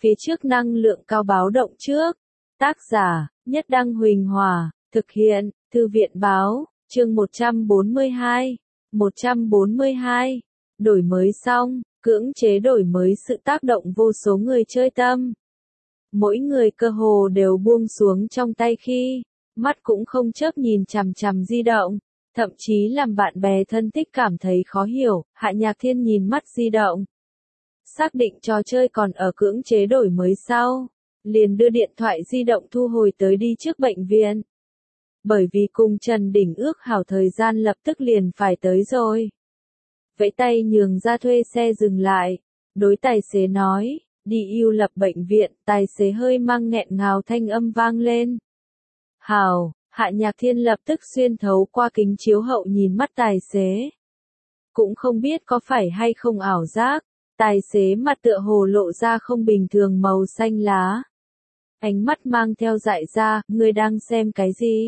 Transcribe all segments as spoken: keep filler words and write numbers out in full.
Phía trước năng lượng cao báo động trước. Tác giả, Nhất Đăng Huỳnh Hòa, thực hiện, Thư viện báo, chương một trăm bốn mươi hai. một trăm bốn mươi hai. Đổi mới xong, cưỡng chế đổi mới sự tác động vô số người chơi tâm. Mỗi người cơ hồ đều buông xuống trong tay khi, mắt cũng không chớp nhìn chằm chằm di động, thậm chí làm bạn bè thân thích cảm thấy khó hiểu. Hạ Nhạc Thiên nhìn mắt di động, xác định trò chơi còn ở cưỡng chế đổi mới sau, liền đưa điện thoại di động thu hồi tới đi trước bệnh viện. Bởi vì cùng Trần Đình ước hảo thời gian lập tức liền phải tới rồi. Vẫy tay nhường ra thuê xe dừng lại, đối tài xế nói, đi yêu lập bệnh viện. Tài xế hơi mang nghẹn ngào thanh âm vang lên. Hảo. Hạ Nhạc Thiên lập tức xuyên thấu qua kính chiếu hậu nhìn mắt tài xế. Cũng không biết có phải hay không ảo giác, tài xế mặt tựa hồ lộ ra không bình thường màu xanh lá. Ánh mắt mang theo dại ra, ngươi đang xem cái gì?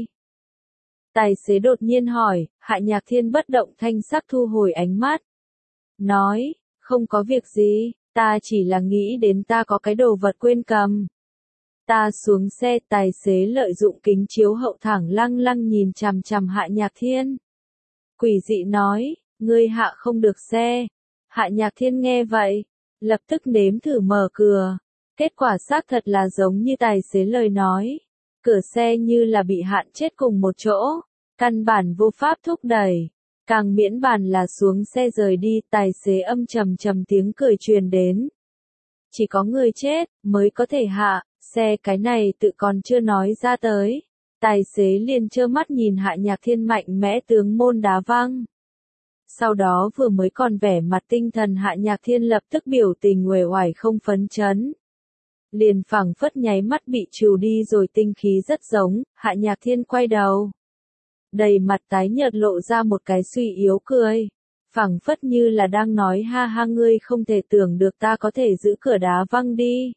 Tài xế đột nhiên hỏi. Hạ Nhạc Thiên bất động thanh sắc thu hồi ánh mắt. Nói, không có việc gì, ta chỉ là nghĩ đến ta có cái đồ vật quên cầm. Ta xuống xe. Tài xế lợi dụng kính chiếu hậu thẳng lăng lăng nhìn chằm chằm Hạ Nhạc Thiên. Quỷ dị nói, ngươi hạ không được xe. Hạ Nhạc Thiên nghe vậy, lập tức nếm thử mở cửa. Kết quả xác thật là giống như tài xế lời nói. Cửa xe như là bị hạn chết cùng một chỗ, căn bản vô pháp thúc đẩy. Càng miễn bàn là xuống xe rời đi. Tài xế âm trầm trầm tiếng cười truyền đến. Chỉ có người chết mới có thể hạ xe, cái này tự còn chưa nói ra tới. Tài xế liền trơ mắt nhìn Hạ Nhạc Thiên mạnh mẽ tướng môn đá văng. Sau đó vừa mới còn vẻ mặt tinh thần Hạ Nhạc Thiên lập tức biểu tình uể oải không phấn chấn. Liền phảng phất nháy mắt bị trừ đi rồi, tinh khí rất giống. Hạ Nhạc Thiên quay đầu, đầy mặt tái nhợt lộ ra một cái suy yếu cười. Phảng phất như là đang nói ha ha, ngươi không thể tưởng được ta có thể giữ cửa đá văng đi.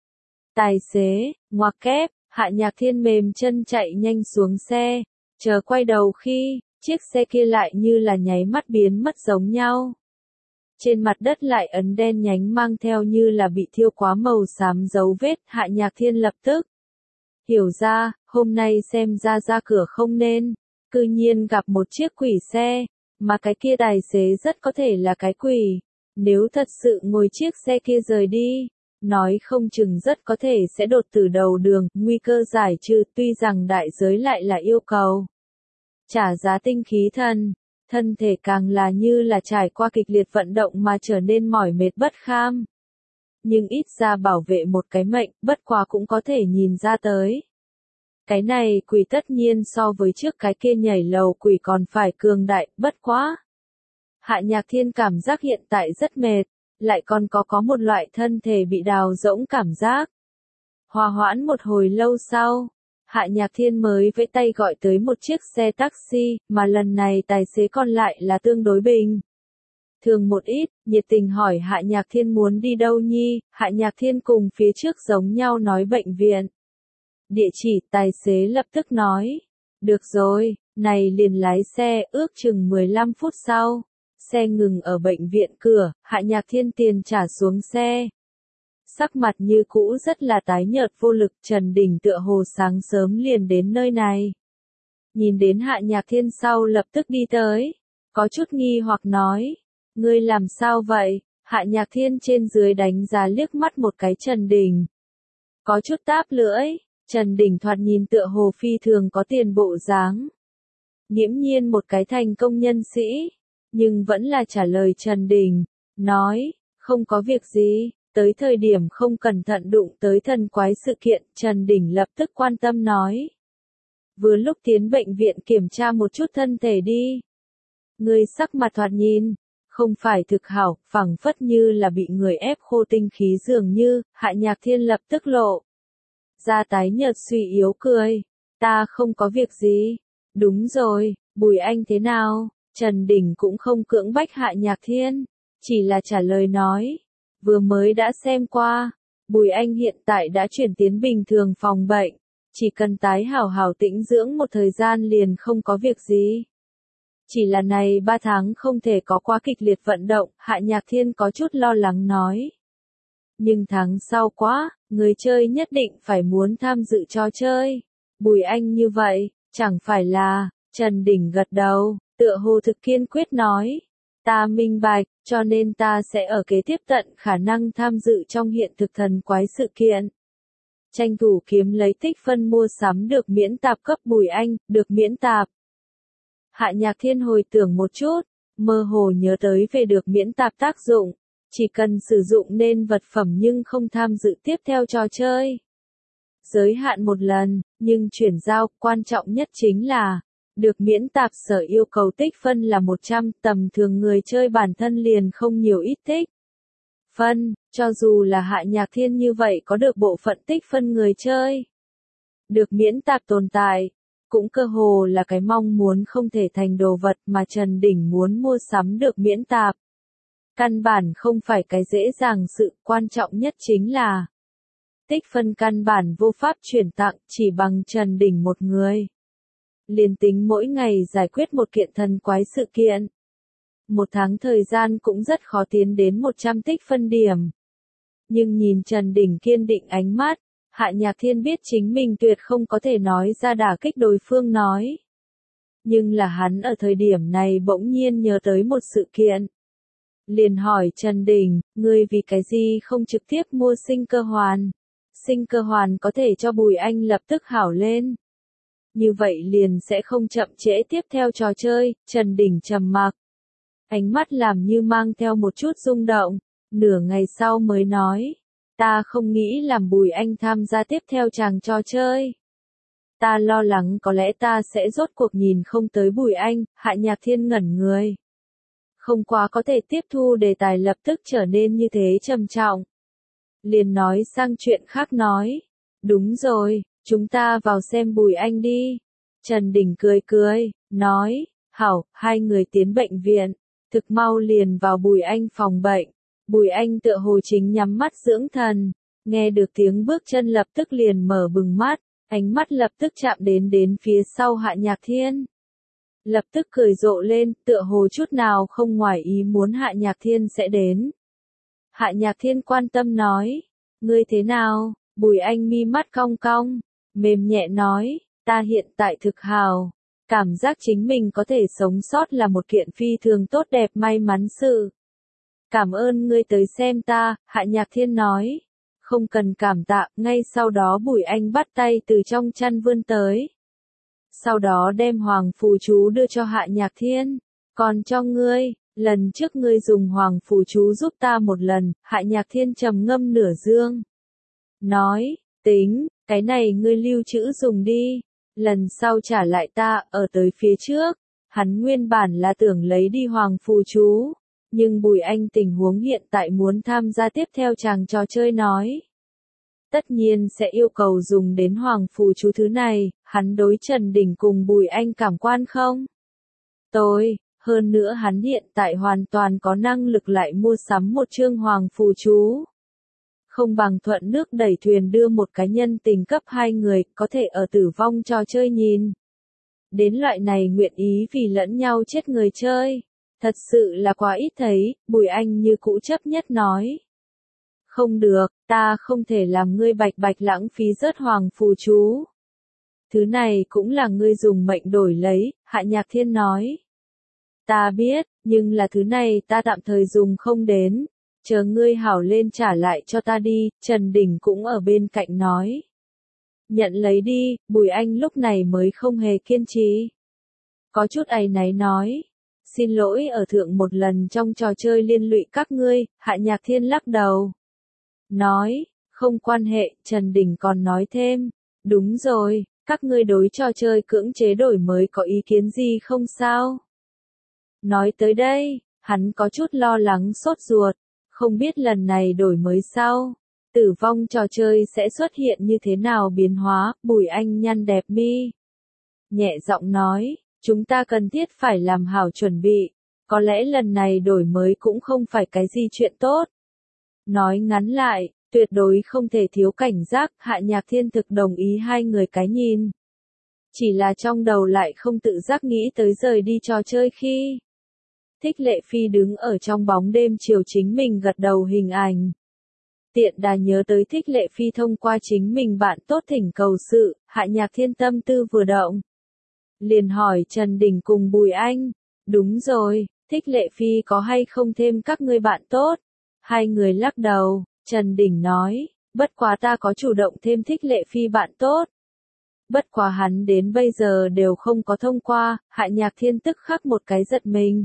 Tài xế, ngoặc kép. Hạ Nhạc Thiên mềm chân chạy nhanh xuống xe, chờ quay đầu khi, chiếc xe kia lại như là nháy mắt biến mất giống nhau. Trên mặt đất lại ấn đen nhánh mang theo như là bị thiêu quá màu xám dấu vết. Hạ Nhạc Thiên lập tức hiểu ra, hôm nay xem ra ra cửa không nên, cư nhiên gặp một chiếc quỷ xe, mà cái kia tài xế rất có thể là cái quỷ. Nếu thật sự ngồi chiếc xe kia rời đi, nói không chừng rất có thể sẽ đột tử đầu đường, nguy cơ giải trừ. Tuy rằng đại giới lại là yêu cầu trả giá tinh khí thần, thân thể càng là như là trải qua kịch liệt vận động mà trở nên mỏi mệt bất kham. Nhưng ít ra bảo vệ một cái mệnh, bất quá cũng có thể nhìn ra tới. Cái này quỷ tất nhiên so với trước cái kia nhảy lầu quỷ còn phải cường đại, bất quá. Hạ Nhạc Thiên cảm giác hiện tại rất mệt, lại còn có có một loại thân thể bị đào rỗng cảm giác. Hòa hoãn một hồi lâu sau, Hạ Nhạc Thiên mới vẫy tay gọi tới một chiếc xe taxi, mà lần này tài xế còn lại là tương đối bình thường một ít, nhiệt tình hỏi Hạ Nhạc Thiên muốn đi đâu nhi. Hạ Nhạc Thiên cùng phía trước giống nhau nói bệnh viện. Địa chỉ. Tài xế lập tức nói, được rồi, này liền lái xe. Ước chừng mười lăm phút sau, xe ngừng ở bệnh viện cửa. Hạ Nhạc Thiên tiền trả xuống xe, sắc mặt như cũ rất là tái nhợt vô lực. Trần Đình tựa hồ sáng sớm liền đến nơi này, nhìn đến Hạ Nhạc Thiên sau lập tức đi tới, có chút nghi hoặc nói, ngươi làm sao vậy? Hạ Nhạc Thiên trên dưới đánh giá liếc mắt một cái Trần Đình, có chút táp lưỡi. Trần Đình thoạt nhìn tựa hồ phi thường có tiền bộ dáng, nghiễm nhiên một cái thành công nhân sĩ, nhưng vẫn là trả lời Trần Đình, nói, không có việc gì. Tới thời điểm không cẩn thận đụng tới thần quái sự kiện. Trần Đình lập tức quan tâm nói, vừa lúc tiến bệnh viện kiểm tra một chút thân thể đi. Ngươi sắc mặt thoạt nhìn không phải thực hảo, phảng phất như là bị người ép khô tinh khí dường như. Hạ Nhạc Thiên lập tức lộ ra tái nhợt suy yếu cười, ta không có việc gì. Đúng rồi, Bùi Anh thế nào? Trần Đình cũng không cưỡng bách Hạ Nhạc Thiên, chỉ là trả lời nói, vừa mới đã xem qua, Bùi Anh hiện tại đã chuyển tiến bình thường phòng bệnh, chỉ cần tái hảo hảo tĩnh dưỡng một thời gian liền không có việc gì. Chỉ là này ba tháng không thể có quá kịch liệt vận động. Hạ Nhạc Thiên có chút lo lắng nói. Nhưng tháng sau quá, người chơi nhất định phải muốn tham dự trò chơi. Bùi Anh như vậy, chẳng phải là, Trần Đình gật đầu, tựa hồ thực kiên quyết nói. Ta minh bạch, cho nên ta sẽ ở kế tiếp tận khả năng tham dự trong hiện thực thần quái sự kiện. Tranh thủ kiếm lấy tích phân mua sắm được miễn tạp cấp Bùi Anh, được miễn tạp. Hạ Nhạc Thiên hồi tưởng một chút, mơ hồ nhớ tới về được miễn tạp tác dụng, chỉ cần sử dụng nên vật phẩm nhưng không tham dự tiếp theo trò chơi. Giới hạn một lần, nhưng chuyển giao, quan trọng nhất chính là, được miễn tạp sở yêu cầu tích phân là một trăm, tầm thường người chơi bản thân liền không nhiều ít tích phân, cho dù là Hạ Nhạc Thiên như vậy có được bộ phận tích phân người chơi. Được miễn tạp tồn tại, cũng cơ hồ là cái mong muốn không thể thành đồ vật mà Trần Đình muốn mua sắm được miễn tạp. Căn bản không phải cái dễ dàng, sự quan trọng nhất chính là tích phân căn bản vô pháp chuyển tặng, chỉ bằng Trần Đình một người. Liền tính mỗi ngày giải quyết một kiện thần quái sự kiện. Một tháng thời gian cũng rất khó tiến đến một trăm tích phân điểm. Nhưng nhìn Trần Đình kiên định ánh mắt, Hạ Nhạc Thiên biết chính mình tuyệt không có thể nói ra đả kích đối phương nói. Nhưng là hắn ở thời điểm này bỗng nhiên nhớ tới một sự kiện. Liền hỏi Trần Đình, ngươi vì cái gì không trực tiếp mua sinh cơ hoàn? Sinh cơ hoàn có thể cho Bùi Anh lập tức hảo lên. Như vậy liền sẽ không chậm trễ tiếp theo trò chơi. Trần Đình trầm mặc. Ánh mắt làm như mang theo một chút rung động. Nửa ngày sau mới nói. Ta không nghĩ làm Bùi Anh tham gia tiếp theo chàng trò chơi. Ta lo lắng có lẽ ta sẽ rốt cuộc nhìn không tới Bùi Anh. Hạ Nhạc Thiên ngẩn người. Không quá có thể tiếp thu đề tài lập tức trở nên như thế trầm trọng. Liền nói sang chuyện khác nói. Đúng rồi, chúng ta vào xem Bùi Anh đi. Trần Đình cười cười, nói, hảo, hai người tiến bệnh viện. Thực mau liền vào Bùi Anh phòng bệnh. Bùi Anh tựa hồ chính nhắm mắt dưỡng thần. Nghe được tiếng bước chân lập tức liền mở bừng mắt. Ánh mắt lập tức chạm đến đến phía sau Hạ Nhạc Thiên. Lập tức cười rộ lên, tựa hồ chút nào không ngoài ý muốn Hạ Nhạc Thiên sẽ đến. Hạ Nhạc Thiên quan tâm nói, ngươi thế nào? Bùi Anh mi mắt cong cong, mềm nhẹ nói, ta hiện tại thực hào. Cảm giác chính mình có thể sống sót là một kiện phi thường tốt đẹp may mắn sự. Cảm ơn ngươi tới xem ta, Hạ Nhạc Thiên nói. Không cần cảm tạ, ngay sau đó Bùi Anh bắt tay từ trong chăn vươn tới. Sau đó đem hoàng phù chú đưa cho Hạ Nhạc Thiên. Còn cho ngươi, lần trước ngươi dùng hoàng phù chú giúp ta một lần, Hạ Nhạc Thiên trầm ngâm nửa dương. Nói, tính, cái này ngươi lưu trữ dùng đi. Lần sau trả lại ta, ở tới phía trước. Hắn nguyên bản là tưởng lấy đi hoàng phù chú. Nhưng Bùi Anh tình huống hiện tại muốn tham gia tiếp theo chàng trò chơi nói. Tất nhiên sẽ yêu cầu dùng đến hoàng phù chú thứ này, hắn đối Trần Đình cùng Bùi Anh cảm quan không? Tôi, hơn nữa hắn hiện tại hoàn toàn có năng lực lại mua sắm một chương hoàng phù chú. Không bằng thuận nước đẩy thuyền đưa một cá nhân tình cấp hai người, có thể ở tử vong trò chơi nhìn. Đến loại này nguyện ý vì lẫn nhau chết người chơi. Thật sự là quá ít thấy, Bùi Anh như cũ chấp nhất nói. Không được, ta không thể làm ngươi bạch bạch lãng phí rớt hoàng phù chú. Thứ này cũng là ngươi dùng mệnh đổi lấy, Hạ Nhạc Thiên nói. Ta biết, nhưng là thứ này ta tạm thời dùng không đến. Chờ ngươi hảo lên trả lại cho ta đi, Trần Đình cũng ở bên cạnh nói. Nhận lấy đi, Bùi Anh lúc này mới không hề kiên trì. Có chút áy náy nói. Xin lỗi ở thượng một lần trong trò chơi liên lụy các ngươi, Hạ Nhạc Thiên lắc đầu. Nói, không quan hệ, Trần Đình còn nói thêm. Đúng rồi, các ngươi đối trò chơi cưỡng chế đổi mới có ý kiến gì không sao? Nói tới đây, hắn có chút lo lắng sốt ruột. Không biết lần này đổi mới sau, tử vong trò chơi sẽ xuất hiện như thế nào biến hóa, Bùi Anh nhăn đẹp mi. Nhẹ giọng nói. Chúng ta cần thiết phải làm hảo chuẩn bị, có lẽ lần này đổi mới cũng không phải cái gì chuyện tốt. Nói ngắn lại, tuyệt đối không thể thiếu cảnh giác, Hạ Nhạc Thiên thực đồng ý hai người cái nhìn. Chỉ là trong đầu lại không tự giác nghĩ tới rời đi trò chơi khi. Thích Lệ Phi đứng ở trong bóng đêm chiều chính mình gật đầu hình ảnh. Tiện đà nhớ tới Thích Lệ Phi thông qua chính mình bạn tốt thỉnh cầu sự, Hạ Nhạc Thiên tâm tư vừa động. Liền hỏi Trần Đình cùng Bùi Anh, đúng rồi, Thích Lệ Phi có hay không thêm các ngươi bạn tốt? Hai người lắc đầu, Trần Đình nói, bất quá ta có chủ động thêm Thích Lệ Phi bạn tốt. Bất quá hắn đến bây giờ đều không có thông qua, Hạ Nhạc Thiên tức khắc một cái giật mình.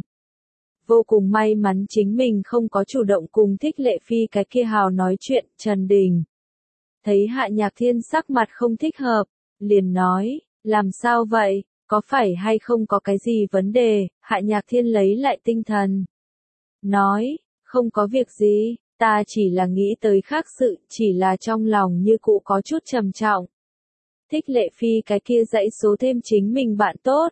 Vô cùng may mắn chính mình không có chủ động cùng Thích Lệ Phi cái kia hào nói chuyện, Trần Đình. Thấy Hạ Nhạc Thiên sắc mặt không thích hợp, liền nói, làm sao vậy, có phải hay không có cái gì vấn đề, Hạ Nhạc Thiên lấy lại tinh thần. Nói, không có việc gì, ta chỉ là nghĩ tới khác sự, chỉ là trong lòng như cũ có chút trầm trọng. Thích Lệ Phi cái kia dãy số thêm chính mình bạn tốt.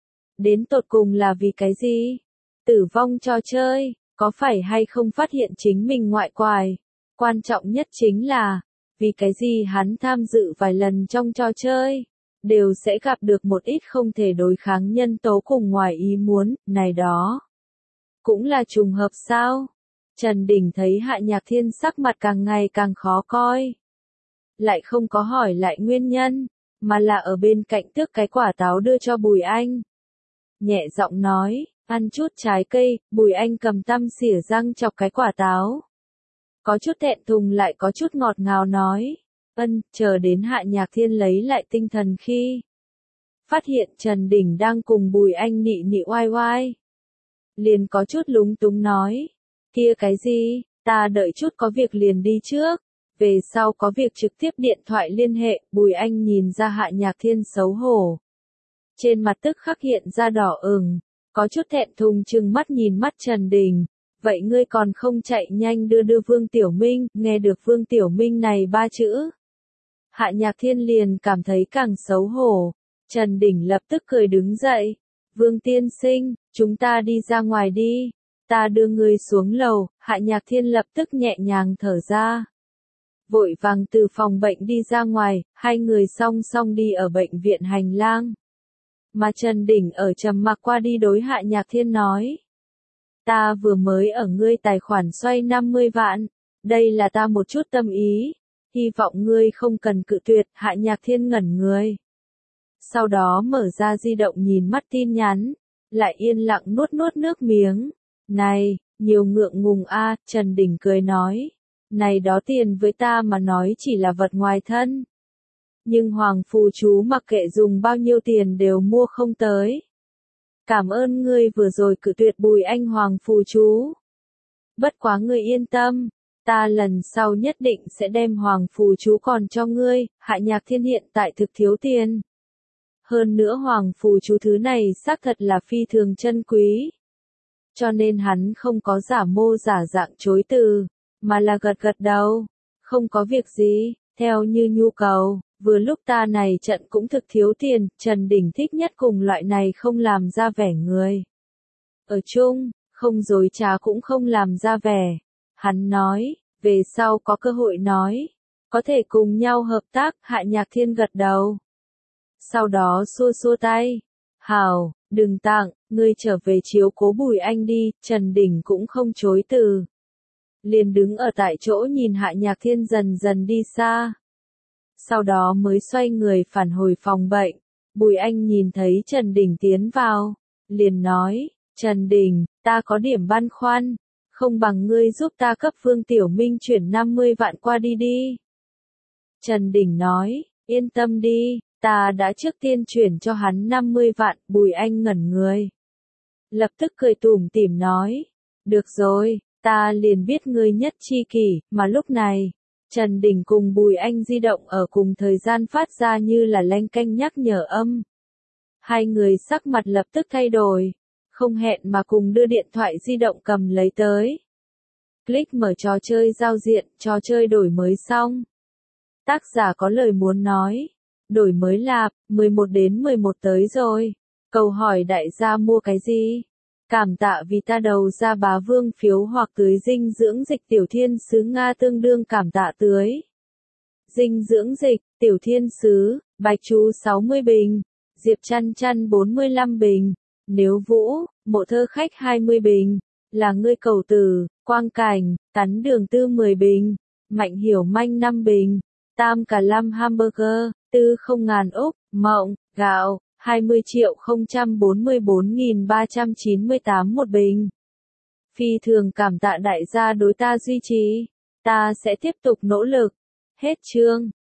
Đến tột cùng là vì cái gì? Tử vong trò chơi, có phải hay không phát hiện chính mình ngoại quài? Quan trọng nhất chính là, vì cái gì hắn tham dự vài lần trong trò chơi, đều sẽ gặp được một ít không thể đối kháng nhân tố cùng ngoài ý muốn, này đó. Cũng là trùng hợp sao? Trần Đình thấy Hạ Nhạc Thiên sắc mặt càng ngày càng khó coi. Lại không có hỏi lại nguyên nhân, mà là ở bên cạnh tước cái quả táo đưa cho Bùi Anh. Nhẹ giọng nói, ăn chút trái cây, Bùi Anh cầm tăm xỉa răng chọc cái quả táo. Có chút thẹn thùng lại có chút ngọt ngào nói, ân, chờ đến Hạ Nhạc Thiên lấy lại tinh thần khi. Phát hiện Trần Đình đang cùng Bùi Anh nị nị oai oai. Liền có chút lúng túng nói, kia cái gì, ta đợi chút có việc liền đi trước. Về sau có việc trực tiếp điện thoại liên hệ, Bùi Anh nhìn ra Hạ Nhạc Thiên xấu hổ. Trên mặt tức khắc hiện ra đỏ ửng, có chút thẹn thùng trừng mắt nhìn mắt Trần Đình. Vậy ngươi còn không chạy nhanh đưa đưa Vương Tiểu Minh, nghe được Vương Tiểu Minh này ba chữ. Hạ Nhạc Thiên liền cảm thấy càng xấu hổ. Trần Đình lập tức cười đứng dậy. Vương tiên sinh, chúng ta đi ra ngoài đi. Ta đưa ngươi xuống lầu, Hạ Nhạc Thiên lập tức nhẹ nhàng thở ra. Vội vàng từ phòng bệnh đi ra ngoài, hai người song song đi ở bệnh viện hành lang. Mà Trần Đình ở trầm mặc qua đi đối Hạ Nhạc Thiên nói. Ta vừa mới ở ngươi tài khoản xoay năm mươi vạn, đây là ta một chút tâm ý, hy vọng ngươi không cần cự tuyệt, Hạ Nhạc Thiên ngẩn người. Sau đó mở ra di động nhìn mắt tin nhắn, lại yên lặng nuốt nuốt nước miếng. Này, nhiều ngượng ngùng a, Trần Đình cười nói. Này đó tiền với ta mà nói chỉ là vật ngoài thân. Nhưng Hoàng Phù Chú mặc kệ dùng bao nhiêu tiền đều mua không tới. Cảm ơn ngươi vừa rồi cự tuyệt Bùi Anh Hoàng Phù Chú. Bất quá ngươi yên tâm, ta lần sau nhất định sẽ đem Hoàng Phù Chú còn cho ngươi, Hạ Nhạc Thiên hiện tại thực thiếu tiền. Hơn nữa Hoàng Phù Chú thứ này xác thật là phi thường chân quý. Cho nên hắn không có giả mô giả dạng chối từ, mà là gật gật đầu. Không có việc gì, theo như nhu cầu, vừa lúc ta này trận cũng thực thiếu tiền, Trần Đình thích nhất cùng loại này không làm ra vẻ người. Ở chung, không dối trá cũng không làm ra vẻ. Hắn nói, về sau có cơ hội nói, có thể cùng nhau hợp tác, Hạ Nhạc Thiên gật đầu. Sau đó xua xua tay, hào, đừng tặng, ngươi trở về chiếu cố Bùi Anh đi, Trần Đình cũng không chối từ. Liền đứng ở tại chỗ nhìn Hạ Nhạc Thiên dần dần đi xa. Sau đó mới xoay người phản hồi phòng bệnh. Bùi Anh nhìn thấy Trần Đình tiến vào. Liền nói, Trần Đình, ta có điểm băn khoăn. Không bằng ngươi giúp ta cấp Vương Tiểu Minh chuyển năm mươi vạn qua đi đi. Trần Đình nói, yên tâm đi, ta đã trước tiên chuyển cho hắn năm mươi vạn. Bùi Anh ngẩn người. Lập tức cười tủm tỉm nói, được rồi. Ta liền biết ngươi nhất chi kỷ, mà lúc này, Trần Đình cùng Bùi Anh di động ở cùng thời gian phát ra như là leng keng nhắc nhở âm. Hai người sắc mặt lập tức thay đổi, không hẹn mà cùng đưa điện thoại di động cầm lấy tới. Click mở trò chơi giao diện, trò chơi đổi mới xong. Tác giả có lời muốn nói, đổi mới lạp, mười một đến mười một tới rồi. Câu hỏi đại gia mua cái gì? Cảm tạ vì ta đầu ra bá vương phiếu hoặc tưới dinh dưỡng dịch Tiểu Thiên Sứ Nga tương đương cảm tạ tưới. Dinh dưỡng dịch, Tiểu Thiên Sứ, Bạch Chú sáu mươi bình, Diệp Chăn Chăn bốn mươi lăm bình, Nếu Vũ, Mộ Thơ Khách hai mươi bình, Là Ngươi Cầu Tử, Quang Cảnh, Tắn Đường Tư mười bình, Mạnh Hiểu Manh năm bình, Tam Cà Lâm hamburger, Tư không ngàn Úc, Mộng, gạo, hai mươi triệu không trăm bốn mươi bốn nghìn ba trăm chín mươi tám một bình. Phi thường cảm tạ đại gia đối ta duy trì, ta sẽ tiếp tục nỗ lực. Hết chương.